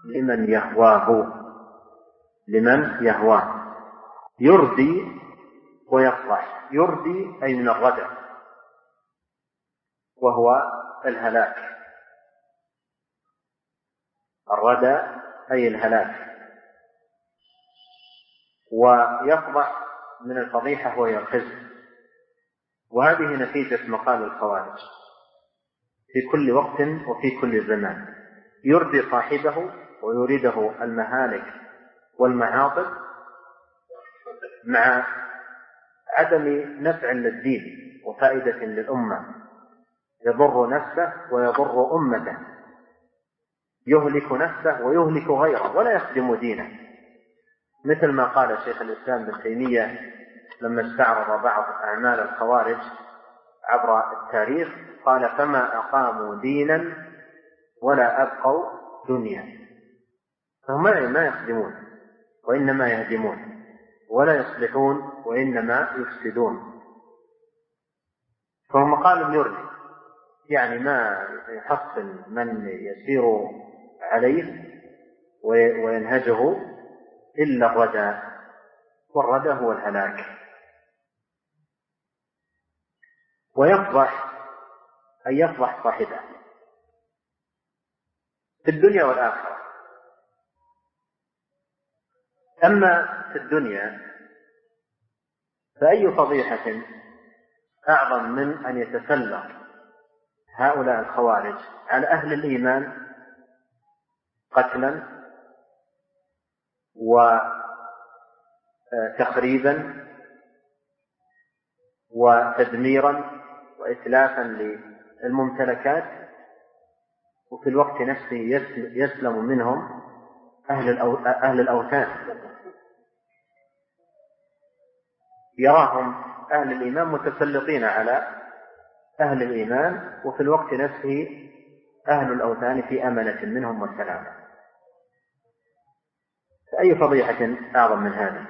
لمن يهواه، لمن يهواه، يردي ويصلح. يردي أي من الردى، وهو الهلاك. الردى أي الهلاك. ويفضح من الفضيحة وهي الخزي. وهذه نتيجة مقال الخوارج في كل وقت وفي كل زمان. يردي صاحبه ويريده المهالك والمعاطب مع عدم نفع للدين وفائدة للأمة، يضر نفسه ويضر أمته، يهلك نفسه ويهلك غيره ولا يخدم دينه، مثل ما قال شيخ الإسلام ابن تيمية لما استعرض بعض أعمال الخوارج عبر التاريخ، قال: فما أقاموا دينا ولا أبقوا دنيا. فهم ما يخدمون وإنما يهدمون، ولا يصلحون وإنما يفسدون. فهو مقال يردي، يعني ما يحصل من يسير عليه وينهجه إلا الردى، والردى هو الهلاك. ويفضح أن يفضح صاحبه في الدنيا والآخرة. أما في الدنيا فأي فضيحة أعظم من أن يتسلط هؤلاء الخوارج على أهل الإيمان قتلا وتخريبا وتدميرا وإتلافا للممتلكات، وفي الوقت نفسه يسلم منهم أهل الأوثان. يراهم أهل الإيمان متسلطين على أهل الإيمان، وفي الوقت نفسه أهل الأوثان في أمنة منهم والسلام. فأي فضيحة أعظم من هذه؟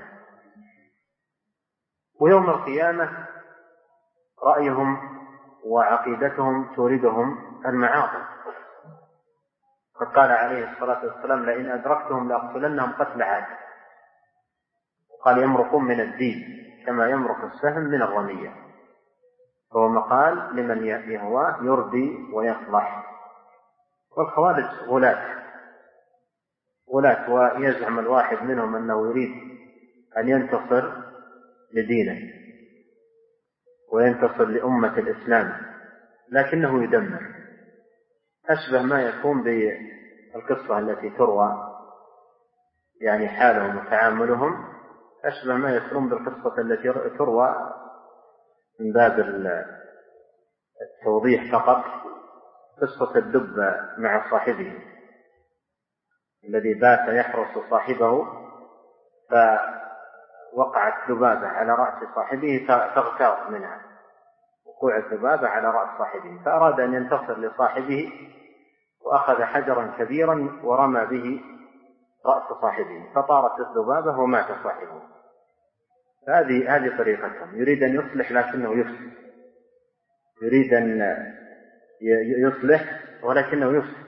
ويوم القيامة رأيهم وعقيدتهم توردهم المعاصي. قد قال عليه الصلاة والسلام: لئن أدركتهم لأقتلنهم قتل عاد. قال: يمرقون من الدين كما يمرق السهم من الرمية. فهو مقال لمن يهواه يردي ويصلح. والخوارج غلاة، ويزعم الواحد منهم أنه يريد أن ينتصر لدينه وينتصر لأمة الإسلام، لكنه يدمر. أشبه ما يكون بالقصة التي تروى، يعني حالهم وتعاملهم أشبه ما يكون بالقصة التي تروى من باب التوضيح فقط، قصة الدب مع صاحبه الذي بات يحرس صاحبه، فوقعت ذبابة على رأس صاحبه فاغتاظ منها وقوع الذبابة على رأس صاحبه، فأراد أن ينتصر لصاحبه وأخذ حجرا كبيرا ورمى به رأس صاحبه، فطارت الذبابة ومات صاحبه. هذه طريقتهم. يريد أن يصلح لكنه يفسد، يريد أن يصلح ولكنه يفسد.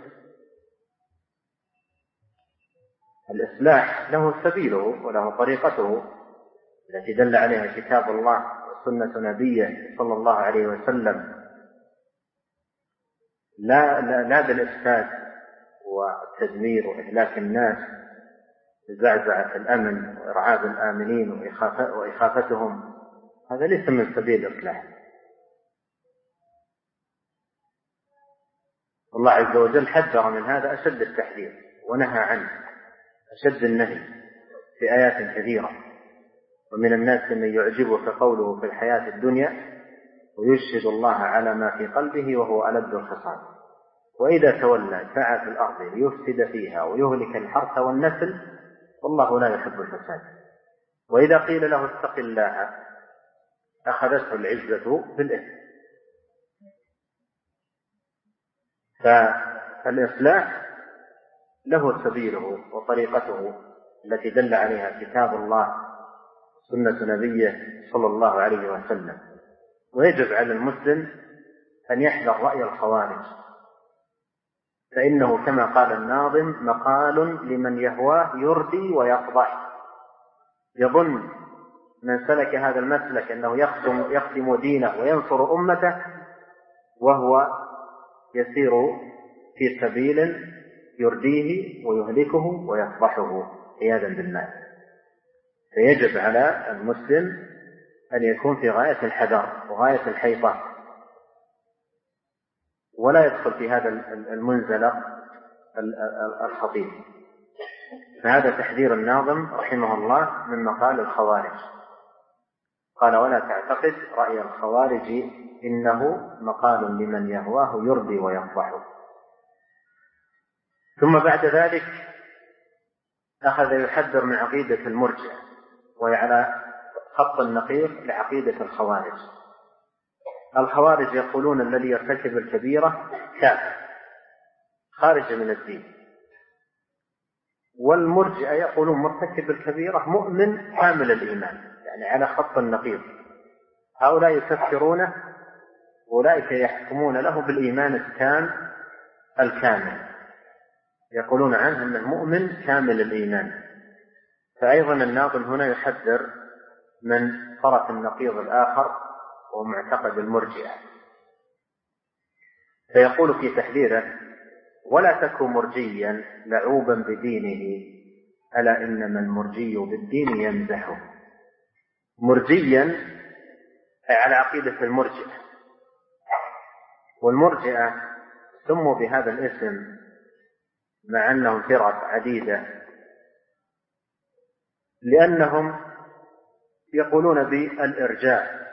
الإصلاح له سبيله وله طريقته التي دل عليها كتاب الله وسنة نبيه صلى الله عليه وسلم، لا بالإفساد والتدمير وإهلاك الناس بزعزعة الأمن وإرعاب الآمنين وإخافتهم. هذا ليس من سبيل الإصلاح. الله عز وجل حذر من هذا أشد التحذير ونهى عنه أشد النهي في آيات كثيرة. ومن الناس من يعجبك قوله في الحياة الدنيا ويشهد الله على ما في قلبه وهو ألد الخصام، وإذا تولى سعى في الأرض ليفسد فيها ويهلك الحرث والنسل والله لا يحب الفساد. وإذا قيل له اتق الله أخذته العزة بالإثم. فالإصلاح له سبيله وطريقته التي دل عليها كتاب الله سنة نبيه صلى الله عليه وسلم. ويجب على المسلم أن يحذر رأي الخوارج فإنه كما قال الناظم مقال لمن يهواه يردي ويقضح. يظن من سلك هذا المسلك أنه يخدم دينه وينصر أمته وهو يسير في سبيل يرديه ويهلكه ويفضحه عياذا بالله. فيجب على المسلم أن يكون في غاية الحذر وغاية الحيطة، ولا يدخل في هذا المنزلق الخطير. فهذا تحذير الناظم رحمه الله من مقال الخوارج. قال: ولا تعتقد رأي الخوارج إنه مقال لمن يهواه يرضي ويفضح. ثم بعد ذلك أخذ يحذر من عقيدة المرجئة، وهي على خط النقيض لعقيدة الخوارج. الخوارج يقولون الذي يرتكب الكبيرة كافر خارج من الدين، والمرجئة يقولون مرتكب الكبيرة مؤمن كامل الإيمان، يعني على خط النقيض. هؤلاء يكفرونه، أولئك يحكمون له بالإيمان التام الكامل، يقولون عنه أنه مؤمن كامل الإيمان. فأيضا الناظم هنا يحذر من طرف النقيض الآخر ومعتقد المرجئة، فيقول في تحذيره: ولا تكن مرجيا لعوبا بدينه، ألا إنما المرجي بالدين يمزحه. مرجيا أي على عقيدة المرجئة، والمرجئة سموا بهذا الاسم مع أنهم فرق عديدة لأنهم يقولون بالإرجاء،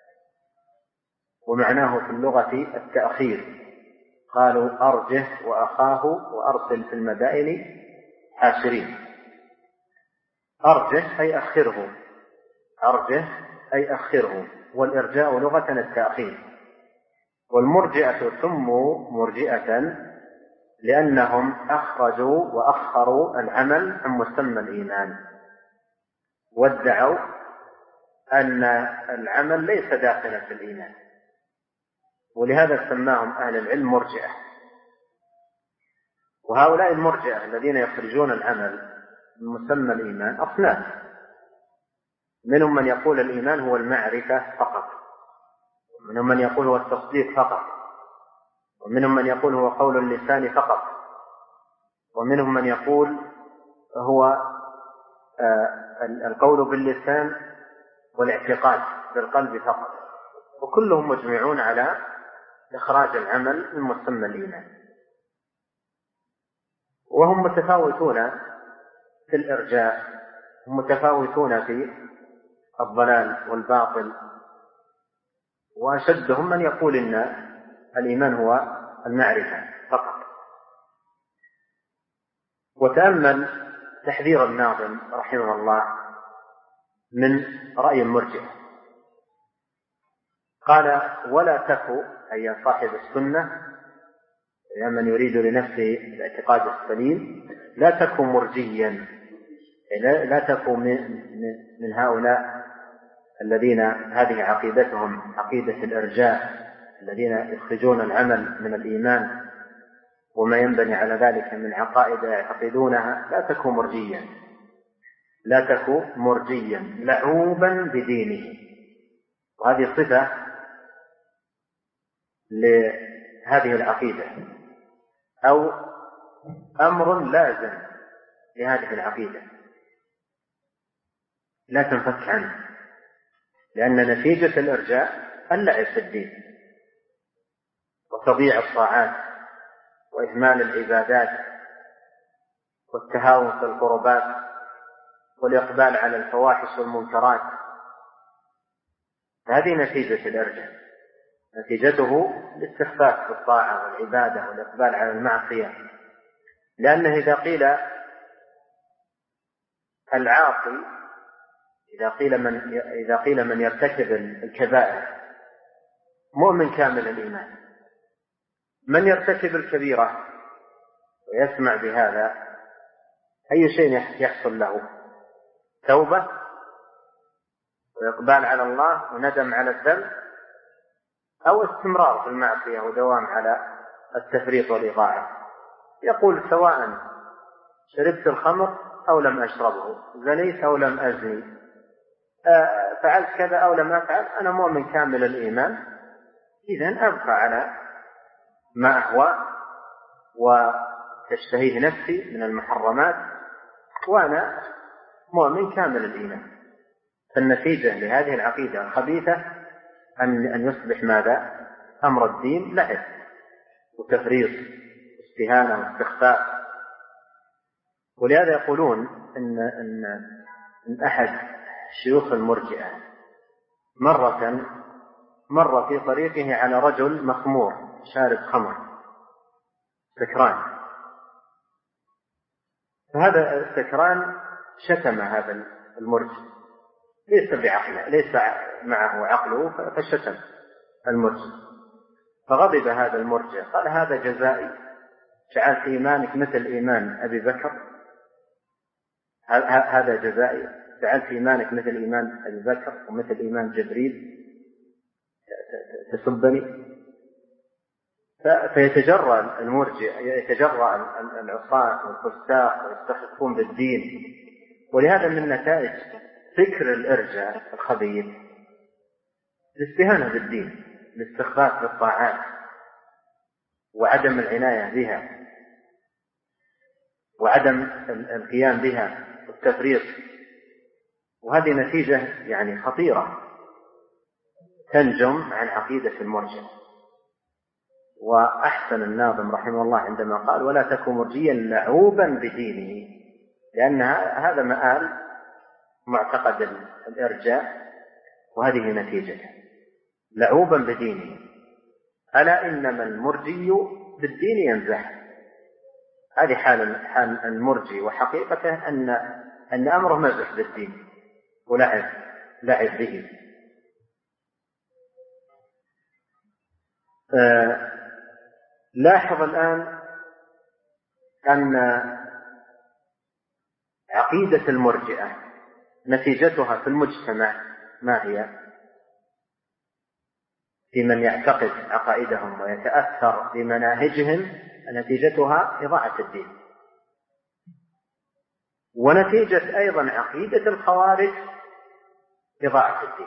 ومعناه في اللغة التأخير. قالوا: أرجه وأخاه وأرسل في المدائن حاشرين. أرجه أي أخره، أرجه أي أخره، والإرجاء لغة التأخير. والمرجئة سموا مرجئة لأنهم أخرجوا وأخروا العمل عن مسمى الإيمان، وادعوا أن العمل ليس داخلا في الإيمان، ولهذا سماهم أهل العلم مرجئة. وهؤلاء المرجئة الذين يخرجون العمل من مسمى الإيمان أصناف، منهم من يقول الإيمان هو المعرفة فقط، ومنهم من يقول هو التصديق فقط، ومنهم من يقول هو قول اللسان فقط، ومنهم من يقول هو القول باللسان والاعتقاد بالقلب فقط، وكلهم مجمعون على إخراج العمل من مسمى الإيمان. وهم متفاوتون في الإرجاء، هم متفاوتون في الضلال والباطل، وأشدهم من يقول إن الإيمان هو المعرفة فقط. وتأمل تحذير الناظم رحمه الله من رأي المرجئة. قال: ولا تكو، أي صاحب السنة يا من يريد لنفسه الاعتقاد السليم، لا تكو مرجيا، لا تكو من هؤلاء الذين هذه عقيدتهم عقيدة الإرجاء، الذين يخرجون العمل من الإيمان وما ينبني على ذلك من عقائد يعتقدونها. لا تكو مرجيا، لا تكو مرجيا لعوبا بدينه. وهذه صفة لهذه العقيدة، أو أمر لازم لهذه العقيدة لا تنفك عنه، لأن نتيجة الإرجاء اللعب في الدين وتضييع الطاعات وإهمال العبادات والتهاون في القربات والإقبال على الفواحش والمنكرات. هذه نتيجة الإرجاء، نتيجته الاستخفاف بالطاعة والعبادة والإقبال على المعصية. لأنه العاصي إذا قيل من يرتكب الكبائر مؤمن كامل الإيمان، من يرتكب الكبيرة ويسمع بهذا أي شيء يحصل له؟ توبة وإقبال على الله وندم على الذنب، أو استمرار في المعصية ودوام على التفريط والإضاعة. يقول سواء شربت الخمر أو لم أشربه، زنيت أو لم أزني، فعلت كذا أو لم أفعل، أنا مؤمن كامل الإيمان، إذن أبقى على ما أهوى وتشتهيه نفسي من المحرمات وأنا مؤمن كامل الإيمان. فالنتيجة لهذه العقيدة الخبيثة أن يصبح ماذا؟ أمر الدين لعب وتفريط واستهانة واستخفاء. ولهذا يقولون إن أحد شيوخ المرجئة مر في طريقه على رجل مخمور شارب خمر سكران، فهذا السكران شتم هذا المرجئ، ليس بعقله، ليس معه عقله، فشتم المرجئ، فغضب هذا المرجئ قال: هذا جزائي، جعلت إيمانك مثل إيمان أبي بكر، هذا جزائي، جعلت إيمانك مثل إيمان أبي بكر ومثل إيمان جبريل، تسبني. فيتجرأ المرجئ، يتجرأ العصاة والفساق ويستخفون بالدين. ولهذا من نتائج فكر الإرجاء الخبيث الاستهانة بالدين، الاستخفاف بالطاعات وعدم العناية بها وعدم القيام بها والتفريط. وهذه نتيجة يعني خطيرة تنجم عن عقيدة المرجئة. وأحسن الناظم رحمه الله عندما قال: ولا تكن مرجيا لعوبا بدينه، لأن هذا مآل معتقد الإرجاء وهذه نتيجته، لعوبا بدينه. ألا إنما المرجي بالدين ينزح. هذه حال المرجي، وحقيقته أن أمره مزح بالدين ولعب به. لاحظ الآن أن عقيدة المرجئة نتيجتها في المجتمع ما هي؟ في من يعتقد عقائدهم ويتأثر بمناهجهم نتيجتها إضاعة الدين. ونتيجة أيضا عقيدة الخوارج إضاعة الدين.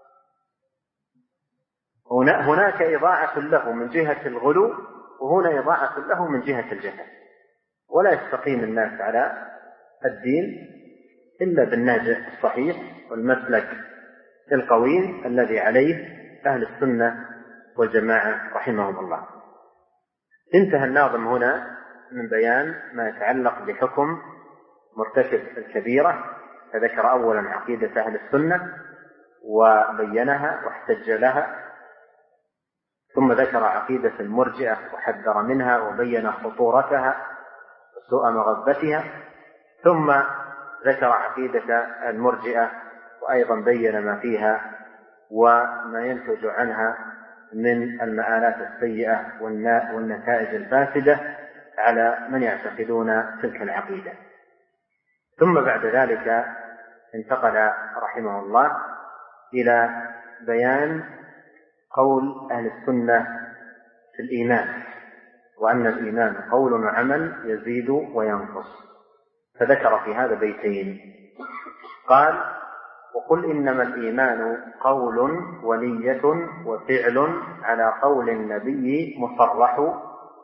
هناك إضاعة له من جهة الغلو، وهنا إضاعة له من جهة الجهل. ولا يستقيم الناس على الدين إلا بالنهج الصحيح والمسلك القويم الذي عليه أهل السنة والجماعة رحمهم الله. انتهى الناظم هنا من بيان ما يتعلق بحكم مرتكب الكبيرة، فذكر أولا عقيدة أهل السنة وبينها واحتج لها، ثم ذكر عقيدة المرجئة وحذر منها وبين خطورتها وسوء مغبتها، ثم ذكر عقيدة المرجئة وأيضا بين ما فيها وما ينتج عنها من المآلات السيئة والنتائج الفاسدة على من يعتقدون تلك العقيدة. ثم بعد ذلك انتقل رحمه الله إلى بيان قول أهل السنة في الإيمان، وأن الإيمان قول وعمل يزيد وينقص. فذكر في هذا بيتين، قال: وقل إنما الإيمان قول ونية وفعل على قول النبي مصرح،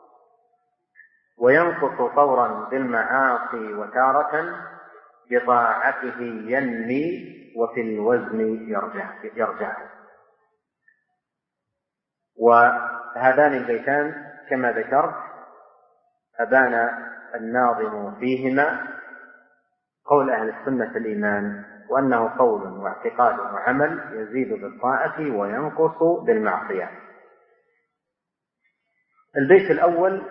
وينقص طورا بالمعاصي وتارة بطاعته ينمي وفي الوزن يرجع. وهذان البيتان كما ذكرت أبان الناظم فيهما قول أهل السنة الإيمان، وأنه قول واعتقاد وعمل يزيد بالطاعة وينقص بالمعصية. البيت الأول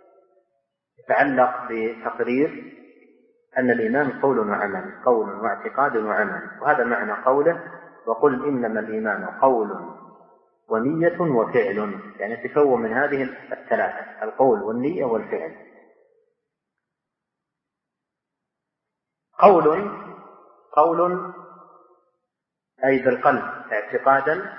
يتعلق بتقرير أن الإيمان قول وعمل، قول واعتقاد وعمل، وهذا معنى قوله: وقل إنما الإيمان قول ونية وفعل، يعني تكون من هذه الثلاثة: القول والنية والفعل. قول أي بالقلب اعتقادا،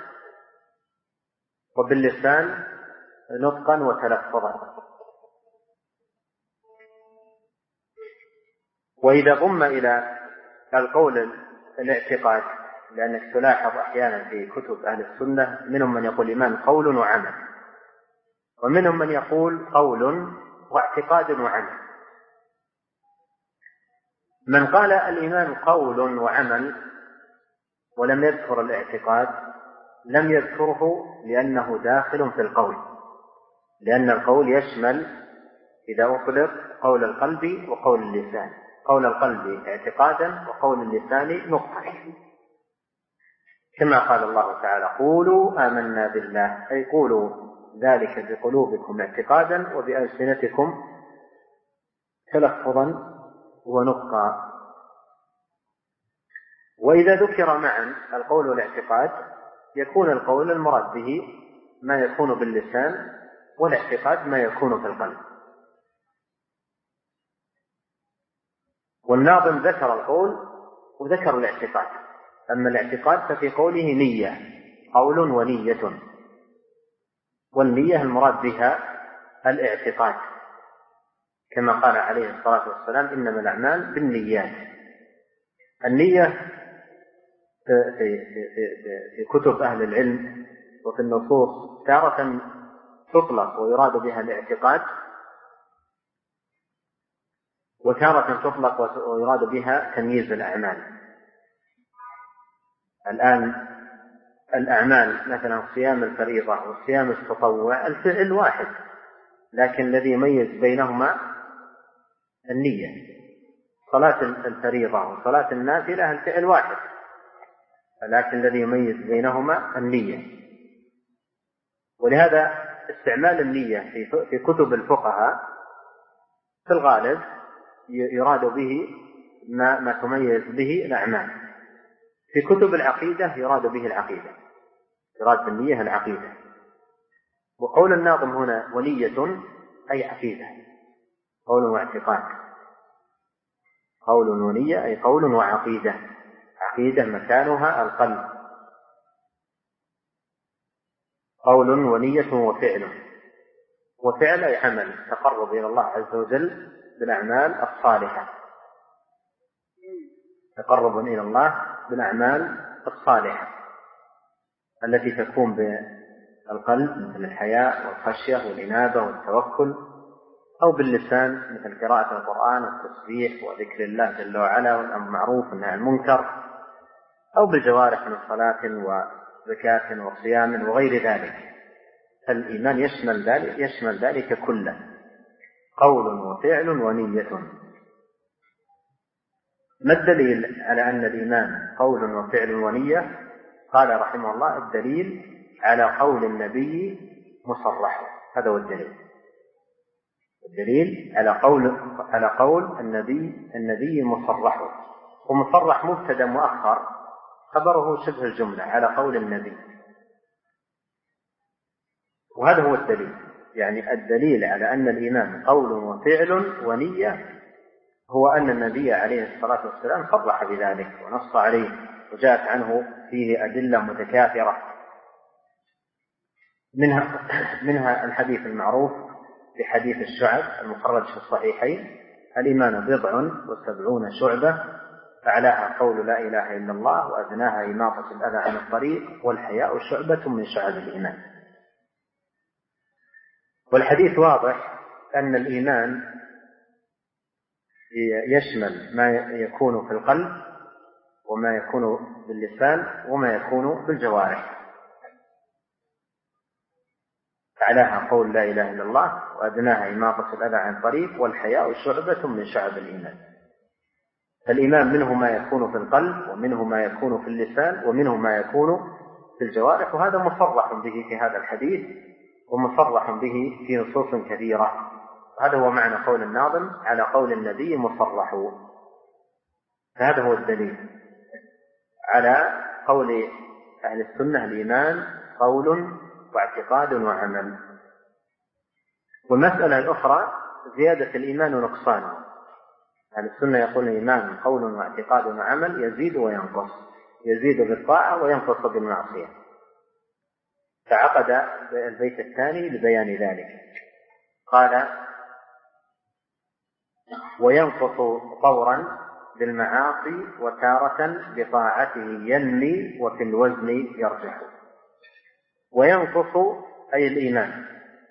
وباللسان نطقا وتلفظا. وإذا ضم إلى القول الاعتقاد، لأنك تلاحظ أحيانا في كتب أهل السنة منهم من يقول الإيمان قول وعمل، ومنهم من يقول قول واعتقاد وعمل. من قال الإيمان قول وعمل ولم يذكر الاعتقاد لم يذكره لأنه داخل في القول، لأن القول يشمل إذا أطلق قول القلب وقول اللسان، قول القلب اعتقادا وقول اللسان نطقا، كما قال الله تعالى قولوا آمنا بالله، أي قولوا ذلك بقلوبكم اعتقادا وبألسنتكم تلفظا ونطقا. وإذا ذكر معا القول والاعتقاد يكون القول المراد به ما يكون باللسان، والاعتقاد ما يكون في القلب. والناظم ذكر القول وذكر الاعتقاد، أما الاعتقاد ففي قوله نية، قول ونية، والنية المراد بها الاعتقاد، كما قال عليه الصلاة والسلام إنما الأعمال بالنيات. النية في كتب أهل العلم وفي النصوص تارة تطلق ويراد بها الاعتقاد، وتارة تطلق ويراد بها تمييز الأعمال. الآن الأعمال مثلا صيام الفريضة وصيام التطوع الفعل واحد، لكن الذي يميز بينهما النية. صلاة الفريضة وصلاة النافلة الفعل واحد، لكن الذي يميز بينهما النية. ولهذا استعمال النية في كتب الفقهاء في الغالب يراد به ما تميز به الأعمال. في كتب العقيدة يراد به العقيدة، يراد بالنية العقيدة. وقول الناظم هنا ونية أي عقيدة، قول واعتقاد، قول ونية أي قول وعقيدة، عقيدة مكانها القلب، قول ونية وفعل. وفعل أي عمل تقرب إلى الله عز وجل بالأعمال الصالحة، تقرب إلى الله بالأعمال الصالحة التي تكون بالقلب مثل الحياء والخشية والإنابة والتوكل، أو باللسان مثل قراءة القرآن والتسبيح وذكر الله جل وعلا والأمر بالمعروف والنهي عن المنكر، أو بالجوارح من صلاة وزكاة وصيام وغير ذلك. فالإيمان يشمل ذلك كله، قول وفعل ونية. ما الدليل على أن الإيمان قول وفعل ونية؟ قال رحمه الله الدليل على قول النبي مصرح، هذا هو الدليل. الدليل على قول النبي مصرح، ومصرح مبتدأ مؤخر خبره شبه الجملة على قول النبي، وهذا هو الدليل. يعني الدليل على أن الإيمان قول وفعل ونية هو أن النبي عليه الصلاة والسلام صرح بذلك ونص عليه، وجاءت عنه فيه أدلة متكاثرة، منها الحديث المعروف في حديث الشعب المخرج في الصحيحين: الإيمان 70 شعبة، أعلاها قول لا إله إلا الله، وأدناها إماطة الأذى عن الطريق، والحياء شعبة من شعب الإيمان. والحديث واضح أن الإيمان يشمل ما يكون في القلب وما يكون باللسان وما يكون بالجوارح. أعلاها قول لا إله إلا الله، وأدناها إماطة الأذى عن الطريق، والحياء شعبة من شعب الإيمان. فالإيمان منه ما يكون في القلب، ومنه ما يكون في اللسان، ومنه ما يكون في الجوارح، وهذا مصرح به في هذا الحديث ومصرح به في نصوص كثيرة. هذا هو معنى قول الناظم على قول النبي مصرح. هذا هو الدليل على قول أهل السنة الإيمان قول واعتقاد وعمل. والمسألة الأخرى زيادة الإيمان ونقصانه. أهل السنة يقول الإيمان قول واعتقاد وعمل، يزيد وينقص، يزيد بالطاعة وينقص بالمعصية. فعقد البيت الثاني لبيان ذلك، قال: وينقص طورا بالمعاصي وتارة بطاعته ينمي وفي الوزن يرجح. وينقص أي الإيمان،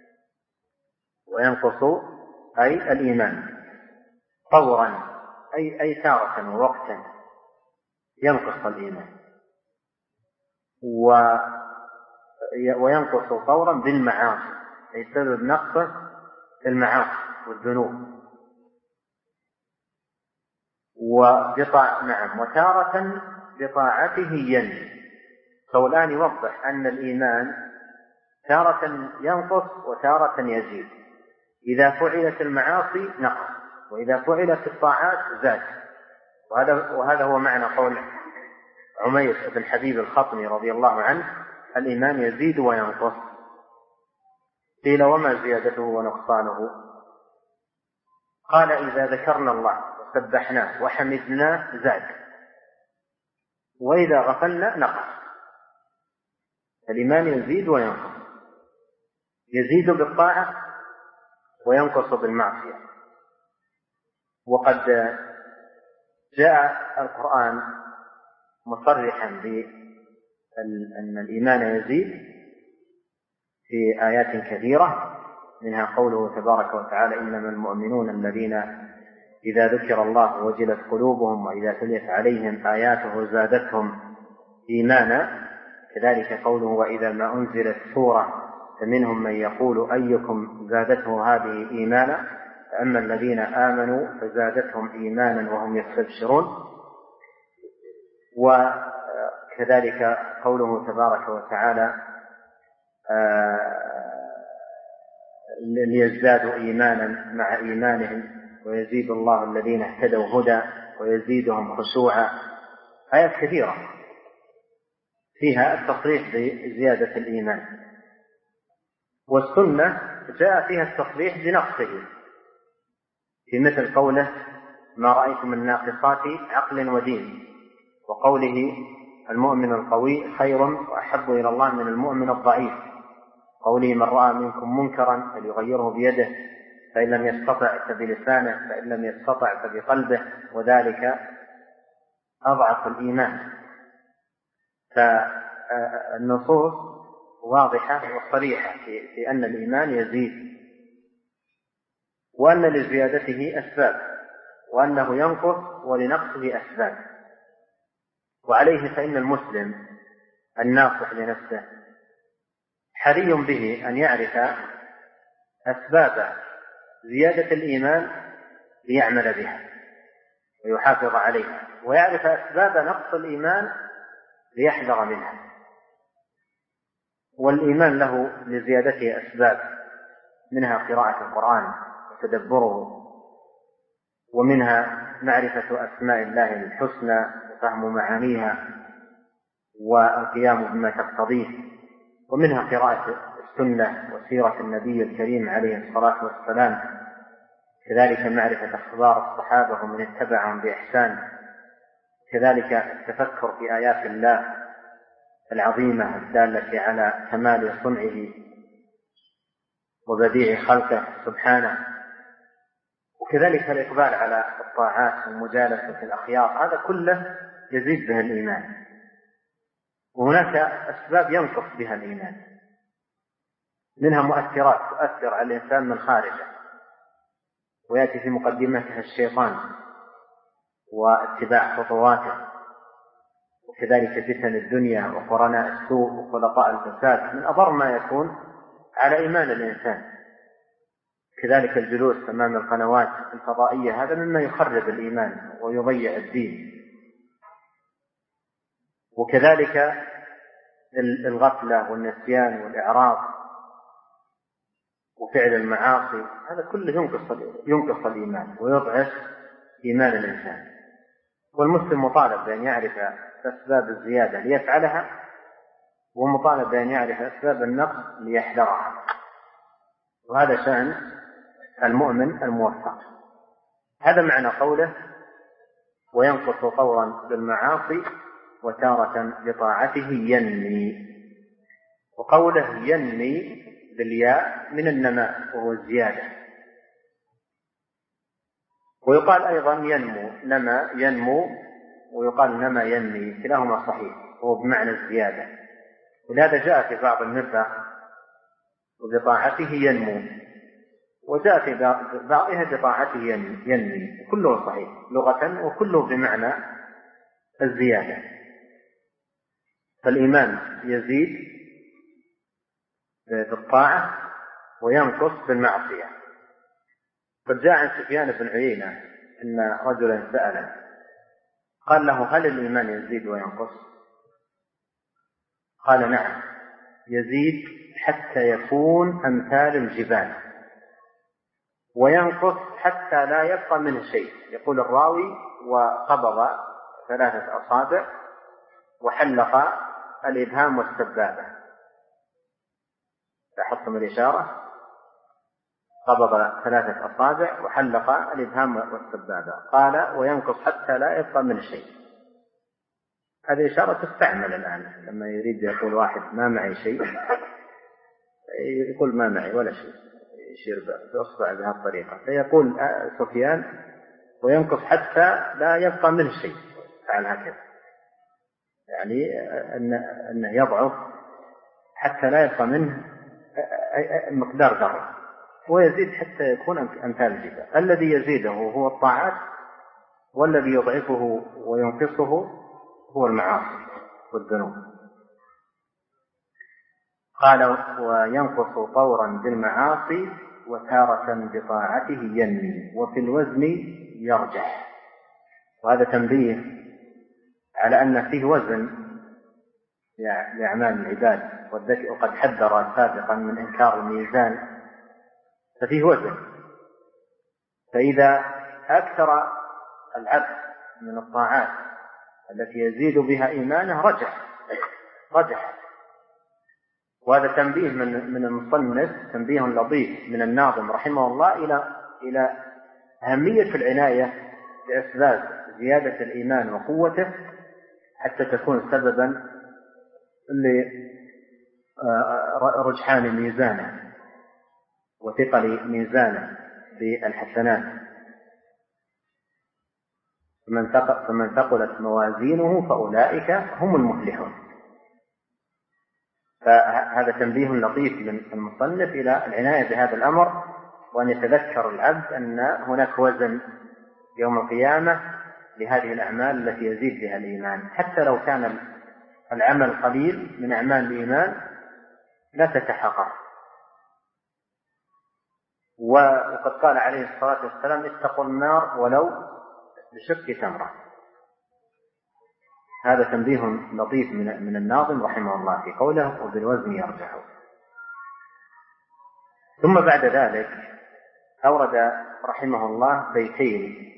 وينقص أي الإيمان طورا أي تارة ووقتا ينقص الإيمان، وينقص طورا بالمعاصي أي سبب نقصه المعاصي والذنوب. وتارة بطاعته ينمي. فالآن يوضح أن الإيمان تارة ينقص وتارة يزيد، إذا فعلت المعاصي نقص، وإذا فعلت الطاعات زاد. وهذا هو معنى قول عمير بن حبيب الخطمي رضي الله عنه: الإيمان يزيد وينقص. قيل: وما زيادته ونقصانه؟ قال: إذا ذكرنا الله وسبحناه وحمدناه زاد، وإذا غفلنا نقص. الإيمان يزيد وينقص، يزيد بالطاعة وينقص بالمعصية. وقد جاء القرآن مصرحا بأن الإيمان يزيد في آيات كثيرة، منها قوله تبارك وتعالى: إنما المؤمنون الذين إذا ذكر الله وجلت قلوبهم وإذا تليت عليهم آياته زادتهم إيمانا. كذلك قوله: وإذا ما أنزلت سورة فمنهم من يقول أيكم زادته هذه إيمانا، فأما الذين آمنوا فزادتهم إيمانا وهم يستبشرون. وكذلك قوله تبارك وتعالى: ليزدادوا إيمانا مع إيمانهم ويزيد الله الذين اهتدوا هدى ويزيدهم خشوعا. آيات كثيرة فيها التصريح بزيادة الإيمان، والسنة جاء فيها التصريح بنقصه، في مثل قوله: ما رأيت من ناقصات عقل ودين، وقوله: المؤمن القوي خير وأحب إلى الله من المؤمن الضعيف، قوله: من رأى منكم منكرا فليغيره بيده، فإن لم يستطع فبلسانه، فإن لم يستطع فبقلبه، وذلك أضعف الإيمان. فالنصوص واضحة وصريحة في أن الإيمان يزيد، وأن لزيادته أسباب، وأنه ينقص ولنقصه أسباب. وعليه فإن المسلم الناصح لنفسه حري به أن يعرف أسباب زيادة الإيمان ليعمل بها ويحافظ عليها، ويعرف أسباب نقص الإيمان ليحذر منها. والإيمان له لزيادته أسباب، منها قراءة القرآن وتدبره، ومنها معرفة أسماء الله الحسنى وفهم معانيها والقيام بما تقتضيه، ومنها قراءة السنة وسيرة النبي الكريم عليه الصلاة والسلام، كذلك معرفة أخبار الصحابة ومن اتبعهم بإحسان، كذلك التفكر في آيات الله العظيمة الدالة على كمال صنعه وبديع خلقه سبحانه، وكذلك الإقبال على الطاعات ومجالسة الأخيار. هذا كله يزيد به الإيمان. وهناك أسباب ينقص بها الإيمان، منها مؤثرات تؤثر على الإنسان من خارجه، ويأتي في مقدمتها الشيطان واتباع خطواته، وكذلك فتن الدنيا وقرناء السوء وخلطاء الفساد من أضر ما يكون على إيمان الإنسان. كذلك الجلوس أمام القنوات الفضائية، هذا مما يخرب الإيمان ويضيع الدين. وكذلك الغفلة والنسيان والإعراض وفعل المعاصي، هذا كله ينقص الإيمان ويضعف إيمان الإنسان. والمسلم مطالب بأن يعرف أسباب الزيادة ليفعلها، ومطالب بأن يعرف أسباب النقص ليحذرها. وهذا شأن المؤمن الموفق. هذا معنى قوله: وينقص طورا بالمعاصي وتارة بطاعته ينمي. وقوله ينمي بالياء من النماء وهو الزيادة، ويقال أيضا ينمو، نما ينمو، ويقال نما ينمي، كلاهما صحيح، هو بمعنى الزيادة. ولهذا جاء في بعض النسخ وبطاعته ينمو، وجاء في بعضها بطاعته ينمي، كله صحيح لغة وكله بمعنى الزيادة. فالإيمان يزيد بالطاعة وينقص بالمعصية. قد جاء عن سفيان بن عيينة أن رجلا سأله قال له: هل الإيمان يزيد وينقص؟ قال: نعم، يزيد حتى يكون أمثال الجبال، وينقص حتى لا يبقى منه شيء. يقول الراوي: وقبض 3 أصابع وحلق الإبهام والسبابة. لاحظتم الإشارة؟ قبض 3 أصابع وحلق الإبهام والسبابة. قال: وينقص حتى لا يبقى منه شيء. هذه إشارة تستعمل الآن لما يريد يقول واحد ما معي شيء، يقول ما معي ولا شيء، يشير بأصبع بهذه الطريقة. فيقول سفيان: وينقص حتى لا يبقى منه شيء، فعل هكذا، يعني أنه يضعف حتى لا يبقى منه مقدار ذرة، ويزيد حتى يكون أمثال الجبال. الذي يزيده هو الطاعات، والذي يضعفه وينقصه هو المعاصي والذنوب. قال: وينقص طورا بالمعاصي وتارة بطاعته ينمي، وفي الوزن يرجح. وهذا تنبيه على أن فيه وزن لأعمال العباد، وقد حذر سابقا من إنكار الميزان، ففيه وزن. فإذا أكثر العبد من الطاعات التي يزيد بها إيمانه رجح. وهذا تنبيه من المصنف، تنبيه لطيف من الناظم رحمه الله إلى أهمية العناية بأسباب زيادة الإيمان وقوته، حتى تكون سببا لرجحان ميزانه وثقل ميزانه بالحسنات. فمن ثقلت موازينه فأولئك هم المفلحون. فهذا تنبيه لطيف من المصنف إلى العناية بهذا الأمر، وأن يتذكر العبد أن هناك وزن يوم القيامة لهذه الأعمال التي يزيد بها الإيمان، حتى لو كان العمل قليل من أعمال الإيمان لا تتحقق. وقد قال عليه الصلاة والسلام: اتقوا النار ولو بشق تمرة. هذا تنبيه لطيف من الناظم رحمه الله في قوله: وبالوزن يرجح. ثم بعد ذلك أورد رحمه الله بيتين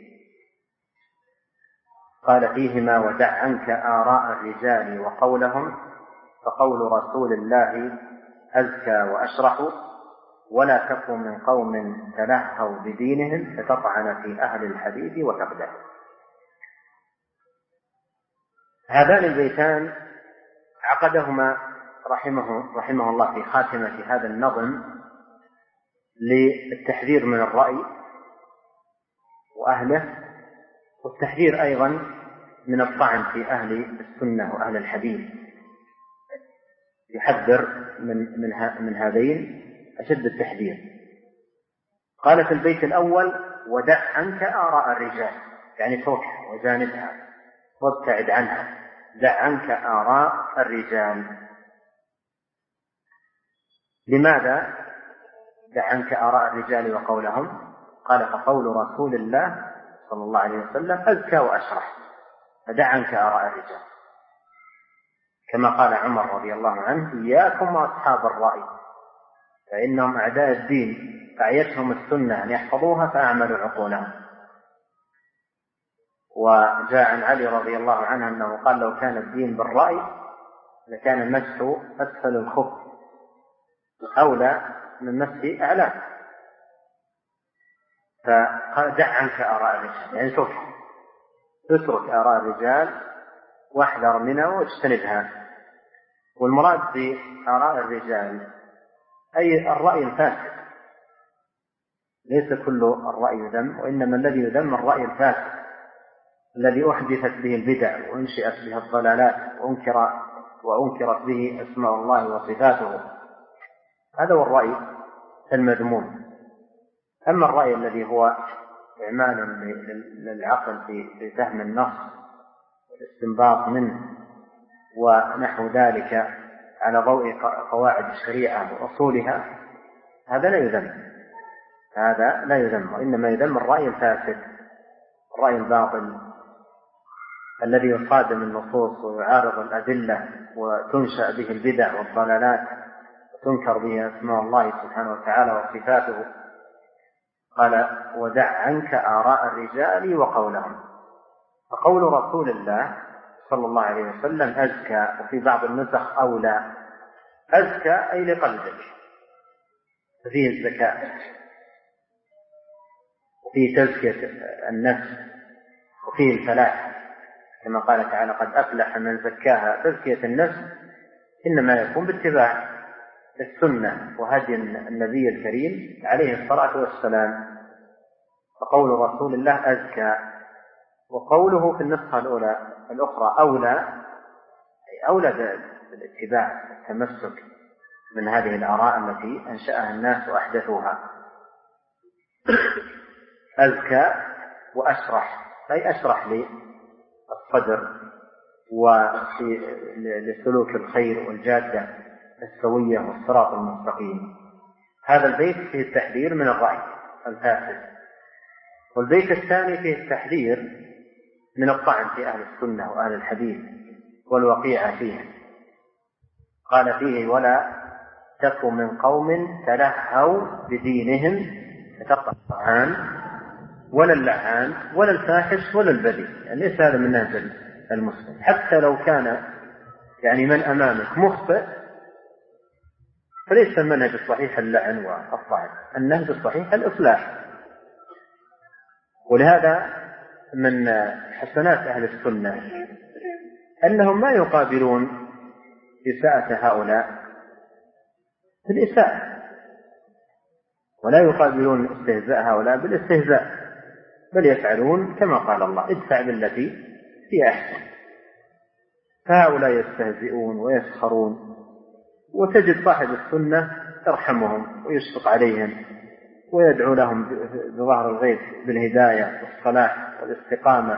قال فيهما: ودع عنك آراء الرجال وقولهم، فقول رسول الله أزكى وأشرح، ولا تكن من قوم تلهوا بدينهم فتطعن في أهل الحديث وتقدح. هذان البيتان عقدهما رحمه الله في خاتمة هذا النظم للتحذير من الرأي وأهله، والتحذير أيضا من الطعن في أهل السنة وأهل الحديث. يحذر من هذين أشد التحذير. قال في البيت الأول: ودع عنك آراء الرجال، يعني اتركها وجانبها وابتعد عنها. دع عنك آراء الرجال. لماذا دع عنك آراء الرجال وقولهم؟ قال: فقول رسول الله صلى الله عليه وسلم أزكى وأشرح، فدع عنك آراء الرجال. كما قال عمر رضي الله عنه: إياكم وأصحاب الرأي فإنهم أعداء الدين، أعيتهم السنة أن يحفظوها فأعملوا عقولهم. وجاء عن علي رضي الله عنه أنه قال: لو كان الدين بالرأي لكان المسح أسفل الخف أولى من مسح أعلاه. فقال: دع عنك آراء الرجال، يعني تترك آراء الرجال واحذر منها واجتنبها. والمراد بآراء الرجال أي الرأي الفاسد، ليس كل الرأي يذم، وإنما الذي يذم الرأي الفاسد الذي أحدثت به البدع وأنشئت به الضلالات وأنكرت به أسماء الله وصفاته، هذا هو الرأي المذموم. أما الرأي الذي هو إعمال للعقل في فهم النص والاستنباط منه ونحو ذلك على ضوء قواعد الشريعة وأصولها، هذا لا يذم، وإنما يذم الرأي الفاسد، الرأي الباطل الذي يصادم النصوص ويعارض الأدلة وتنشأ به البدع والضلالات وتنكر به أسماء الله سبحانه وتعالى وصفاته. قال: ودع عنك آراء الرجال وقولهم. فقول رسول الله صلى الله عليه وسلم أزكى، وفي بعض النسخ أولى. أزكى أي لقلبك، ففيه الزكاة وفيه تزكية النفس وفيه الفلاح، كما قال تعالى: قد أفلح من زكاها. تزكية النفس إنما يكون باتباع السنة وهدي النبي الكريم عليه الصلاة والسلام. فقول رسول الله أزكى، وقوله في النسخة الأخرى أولى، أي أولى بالاتباع والتمسك من هذه الآراء التي أنشأها الناس وأحدثوها. أزكى وأشرح، أي أشرح للصدر ولسلوك الخير والجادة السوية والصراط المستقيم. هذا البيت فيه التحذير من الرأي الفاسد. والبيت الثاني فيه التحذير من الطعن في أهل السنة وأهل الحديث والوقيعة فيهم. قال فيه: ولا تك من قوم تلهوا بدينهم فتطعن ولا اللعان ولا الفاحش ولا البذيء. يعني ليس هذا من نهج المسلم، حتى لو كان من أمامك مخطئ فليس المنهج الصحيح اللعن والطعن، النهج الصحيح الإصلاح. ولهذا من حسنات أهل السنة أنهم ما يقابلون إساءة هؤلاء بالإساءة، ولا يقابلون استهزاء هؤلاء بالاستهزاء، بل يفعلون كما قال الله: ادفع بالتي هي أحسن. فهؤلاء يستهزئون ويسخرون، وتجد صاحب السنة يرحمهم ويشفق عليهم ويدعو لهم بظهر الغيب بالهداية والصلاح والاستقامة،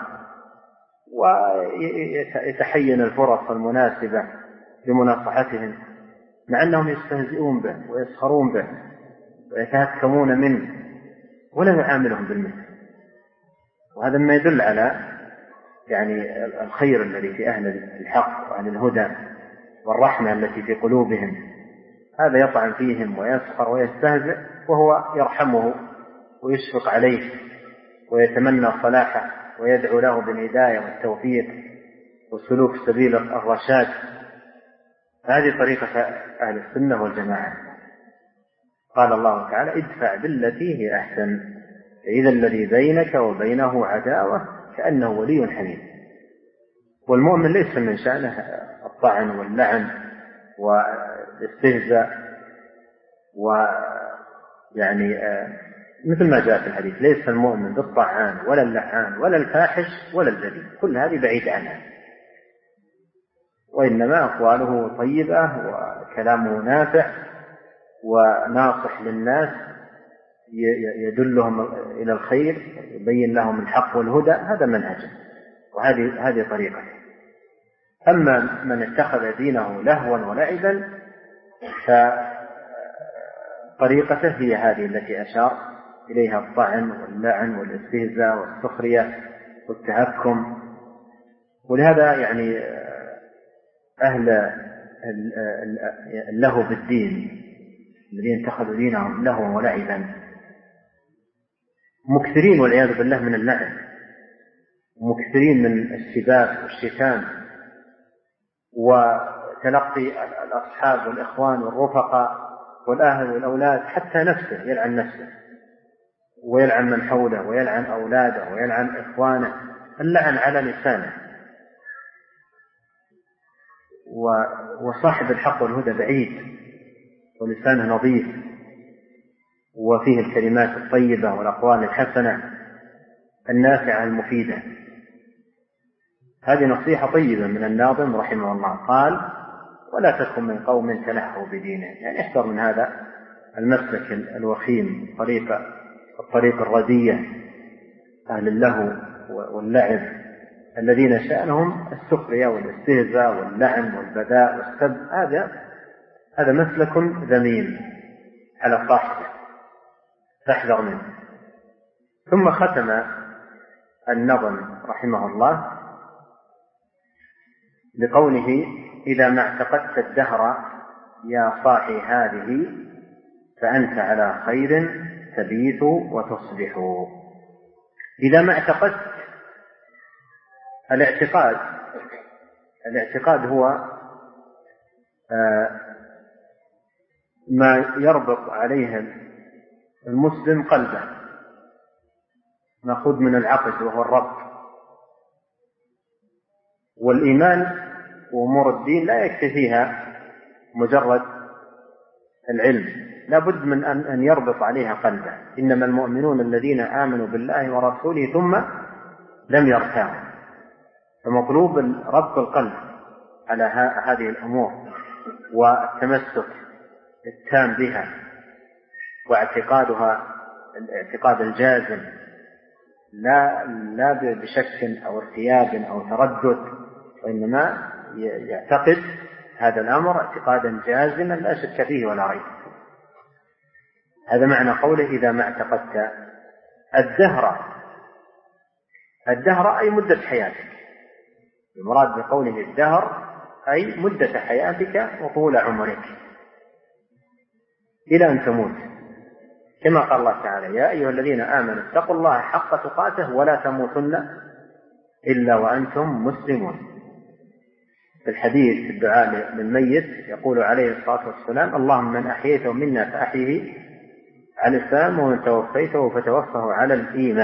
ويتحين الفرص المناسبة لمناصحتهم، مع أنهم يستهزئون به ويسخرون به ويتهكمون منه ولا يعاملهم بالمثل. وهذا ما يدل على الخير الذي في أهل الحق وأهل الهدى والرحمة التي في قلوبهم. هذا يطعن فيهم ويسخر ويستهزئ وهو يرحمه ويشفق عليه ويتمنى صلاحه ويدعو له بالهداية والتوفيق وسلوك سبيل الرشاد. هذه طريقة أهل السنة والجماعة. قال الله تعالى: ادفع بالتي هي أحسن، فإذا الذي بينك وبينه عداوة كأنه ولي حميم. والمؤمن ليس من شأنه الطعن واللعن والاستهزاء، مثل ما جاء في الحديث: ليس المؤمن بالطعان ولا اللعان ولا الفاحش ولا البذيء، كل هذه بعيد عنها، وإنما أقواله طيبة وكلامه نافع وناصح للناس، يدلهم إلى الخير، يبين لهم الحق والهدى. هذا منهجه وهذه طريقته. أما من اتخذ دينه لهوا ولعبا فطريقته هي هذه التي أشار إليها: الطعن واللعن والاستهزاء والسخرية والتهكم. ولهذا أهل اللهو بالدين الذين اتخذوا دينهم لهوا ولعبا مكثرين والعياذ بالله من اللعن، مكثرين من السباب والشتام وتلقي الأصحاب والإخوان والرفقاء والأهل والأولاد، حتى نفسه يلعن نفسه ويلعن من حوله ويلعن أولاده ويلعن إخوانه. اللعن على لسانه. وصاحب الحق والهدى بعيد ولسانه نظيف، وفيه الكلمات الطيبة والأقوال الحسنة النافعة المفيدة. هذه نصيحة طيبة من الناظم رحمه الله. قال: ولا تكن من قوم تلهوا بدينه، يعني احذر من هذا المسلك الوخيم، الطريق الردية، أهل اللهو واللعب الذين شأنهم السخرية والاستهزاء واللعن والبذاء والسب. هذا مسلك ذميم على صاحبه، فاحذر منه. ثم ختم النظم رحمه الله بقوله: إذا ما اعتقدت الدهر يا صاحي هذه، فأنت على خير تبيت وتصبح. إذا ما اعتقدت، الاعتقاد هو ما يربط عليه المسلم قلبه، مأخوذ من العقد وهو الربط. والإيمان وأمور الدين لا يكفي فيها مجرد العلم، لا بد من أن يربط عليها قلبه. إنما المؤمنون الذين آمنوا بالله ورسوله ثم لم يرتابوا. فمطلوب ربط القلب على هذه الأمور والتمسك التام بها، واعتقادها الاعتقاد الجازم، لا بشك أو ارتياب أو تردد، وإنما يعتقد هذا الأمر اعتقادا جازما لا شك فيه ولا ريب. هذا معنى قوله: إذا ما اعتقدت الدهر أي مدة حياتك. المراد بقوله الدهر أي مدة حياتك وطول عمرك إلى أن تموت، كما قال الله تعالى: يا أيها الذين آمنوا اتقوا الله حق تقاته ولا تموتن إلا وأنتم مسلمون. في الحديث الدعاء للميت يقول عليه الصلاة والسلام: اللهم من أحييته منا فأحيه على الإسلام، ومن توفيته فتوفه على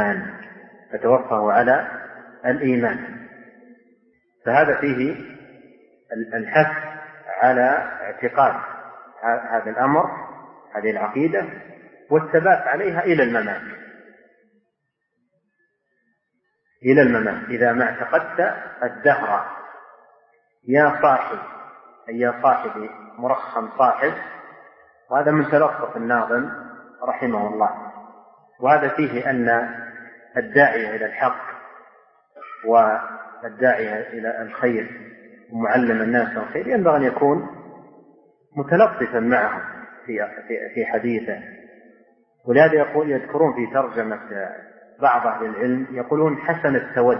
الإيمان. فهذا فيه الحث على اعتقاد هذا الأمر، هذه العقيدة، والثبات عليها إلى الممات. إذا ما اعتقدت الدهر يا صاحي، أي يا صاحبي، مرخم صاحب، وهذا من تلطف الناظم رحمه الله. وهذا فيه أن الداعية إلى الحق والداعية إلى الخير ومعلم الناس الخير ينبغي أن يكون متلطفا معهم في حديثه. ولهذا يذكرون في ترجمة بعض أهل العلم يقولون حسن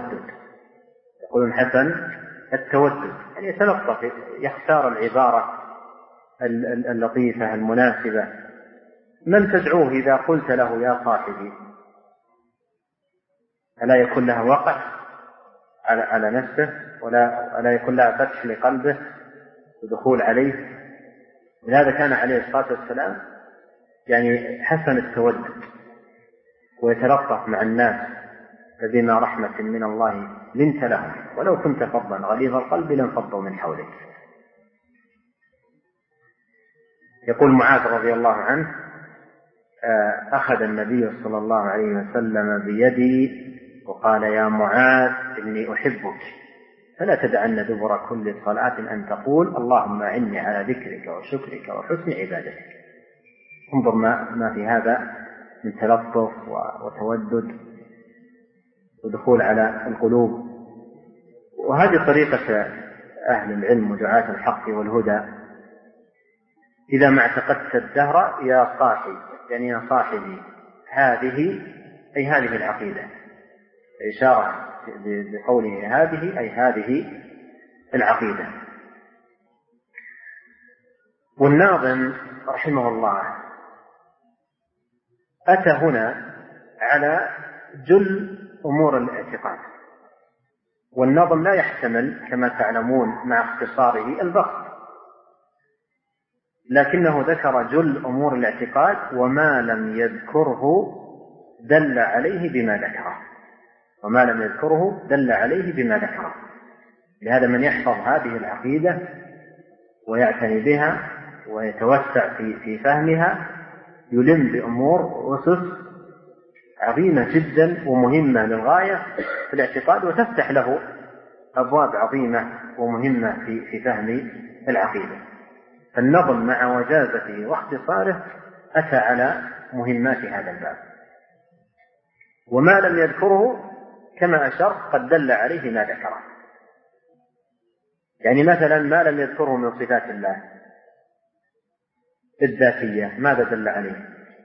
التودد، يعني يتلطف، يختار العبارة اللطيفة المناسبة. من تدعوه إذا قلت له يا صاحبي، ألا يكون لها وقع على نفسه، ولا يكون لها فتح لقلبه ودخول عليه. ولهذا كان عليه الصلاة والسلام يعني حسن التودد ويتلطف مع الناس، فبما رحمة من الله لنت لهم ولو كنت فظا غليظ القلب لانفضوا من حولك. يقول معاذ رضي الله عنه: أخذ النبي صلى الله عليه وسلم بيدي وقال: يا معاذ إني أحبك، فلا تدعن دبر كل صلاة أن تقول اللهم أعني على ذكرك وشكرك وحسن عبادتك. انظر ما في هذا من تلطف وتودد ودخول على القلوب. وهذه طريقة أهل العلم ودعاة الحق والهدى. إذا ما اعتقدت الدهر يا صاحي، يعني يا صاحبي، هذه العقيدة، إشارة بقوله هذه أي هذه العقيدة. والناظم رحمه الله أتى هنا على جل أمور الاعتقاد، والنظم لا يحتمل كما تعلمون مع اختصاره البسط، لكنه ذكر جل أمور الاعتقاد وما لم يذكره دل عليه بما ذكره. لهذا من يحفظ هذه العقيدة ويعتني بها ويتوسع في فهمها يلم بأمور وصف عظيمة جدا ومهمة للغاية في الاعتقاد، وتفتح له أبواب عظيمة ومهمة في فهم العقيدة. فالنظم مع وجازته واختصاره أتى على مهمات هذا الباب. وما لم يذكره كما أشرت قد دل عليه ما ذكره. يعني مثلا ما لم يذكره من صفات الله الذاتية ماذا دل عليه؟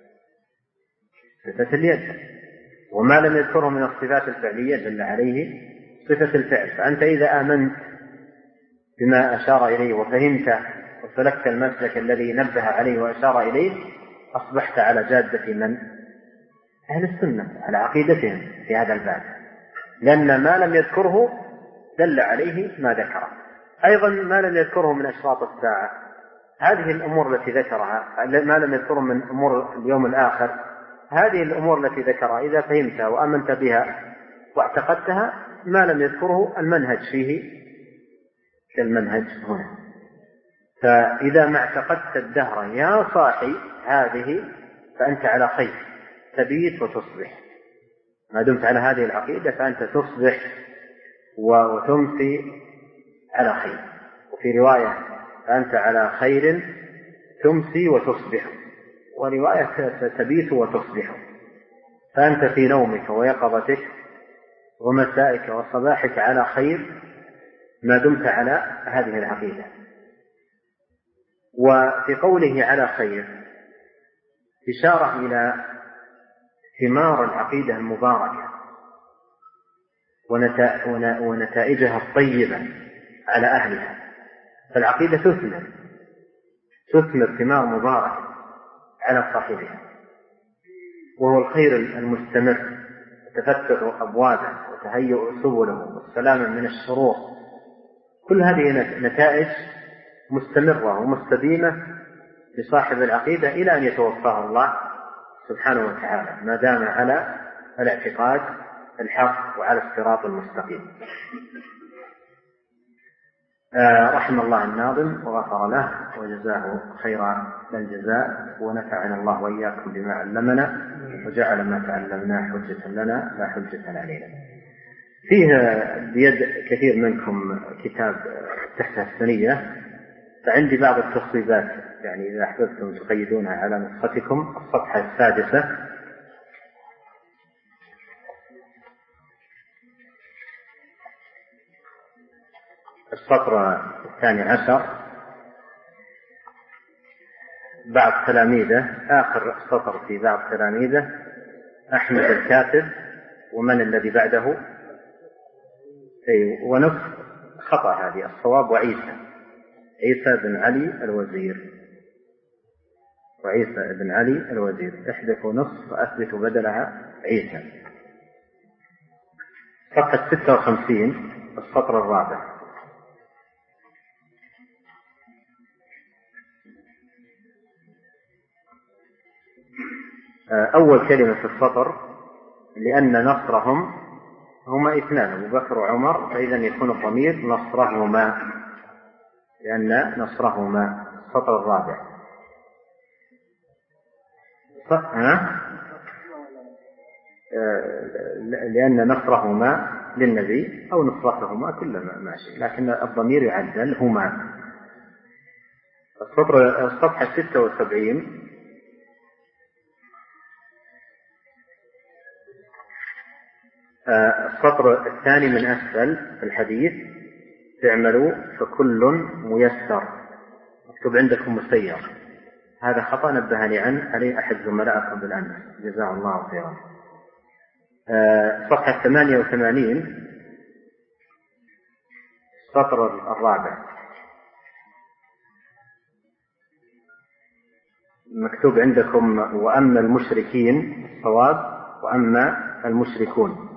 صفة اليد. وما لم يذكره من الصفات الفعلية دل عليه صفة الفعل. فأنت إذا آمنت بما أشار إليه وفهمت وسلكت المسلك الذي نبه عليه وأشار إليه أصبحت على جادة من؟ أهل السنة، على عقيدتهم في هذا الباب، لأن ما لم يذكره دل عليه ما ذكره. أيضا ما لم يذكره من أشراط الساعة، هذه الأمور التي ذكرها، ما لم يذكره من أمور اليوم الآخر، هذه الأمور التي ذكرها إذا فهمتها وأمنت بها واعتقدتها، ما لم يذكره المنهج فيه كالمنهج هنا. فإذا ما اعتقدت الدهر يا صاحي هذه فأنت على خير، تبيت وتصبح. ما دمت على هذه العقيدة فأنت تصبح وتمسي على خير. وفي رواية فأنت على خير تمسي وتصبح، ورواية تبيت وتصبح. فأنت في نومك ويقظتك ومسائك وصباحك على خير ما دمت على هذه العقيدة. وفي قوله على خير إشارة إلى ثمار العقيدة المباركة ونتائجها الطيبة على أهلها. فالعقيدة تثمر ثمار مباركة على صاحبها، وهو الخير المستمر، تفتح أبوابه وتهيئ سبله والسلام من الشرور. كل هذه نتائج مستمرة ومستديمة لصاحب العقيدة إلى أن يتوفاه الله سبحانه وتعالى، ما دام على الاعتقاد الحق وعلى الصراط المستقيم. رحم الله الناظم وغفر له وجزاه خير الجزاء، ونفعنا الله وإياكم بما علمنا وجعل ما تعلمناه حجة لنا لا حجة علينا. فيه بيد كثير منكم كتاب تحت الثنية، فعندي بعض التصويبات، يعني إذا أحببتم تقيدونها على نسختكم. الصفحة 6، السطر 12، بعض تلاميذه، آخر سطر في بعض تلاميذه أحمد الكاتب ومن الذي بعده، ونصف خطأ هذه الصواب عيسى بن علي الوزير، وعيسى بن علي الوزير، احذفوا نصف وأثبتوا بدلها عيسى. صفحة 56 السطر 4. أول كلمة في السطر: لأن نصرهم هما اثنان، أبو بكر وعمر، فإذا يكون الضمير نصرهما، لأن نصرهما. السطر 4. لأن نصرهما للنبي أو نصرتهما كلما ماشي، لكن الضمير يعدل هما. الصفحة 76 السطر الثاني من أسفل في الحديث: تعملوا فكل ميسر، مكتوب عندكم مسير. هذا خطأ نبهني عليه أحد زملائكم بالأمس، جزاه الله خيرا. صفحة 88 السطر 4 مكتوب عندكم: وأما المشركين، الصواب وأما المشركون.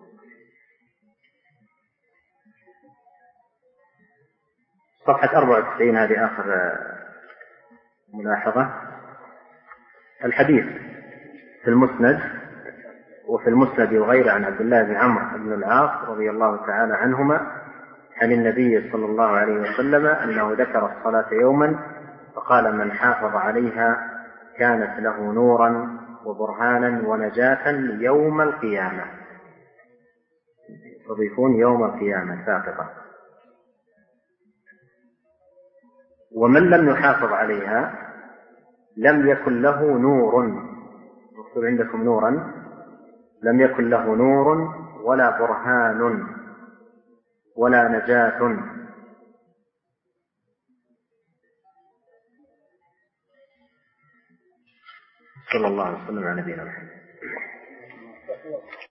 صفحة 94 هذه آخر ملاحظة. الحديث في المسند وفي المسند وغيره عن عبد الله بن عمرو بن العاص رضي الله تعالى عنهما عن النبي صلى الله عليه وسلم أنه ذكر الصلاة يوما فقال: من حافظ عليها كانت له نورا وبرهانا ونجاة يوم القيامة. تضيفون يوم القيامة ساقطة. ومن لم يحافظ عليها لم يكن له نور، مكتوب عندكم نورا، لم يكن له نور ولا برهان ولا نجاة. صلى الله عليه وسلم على نبينا محمد.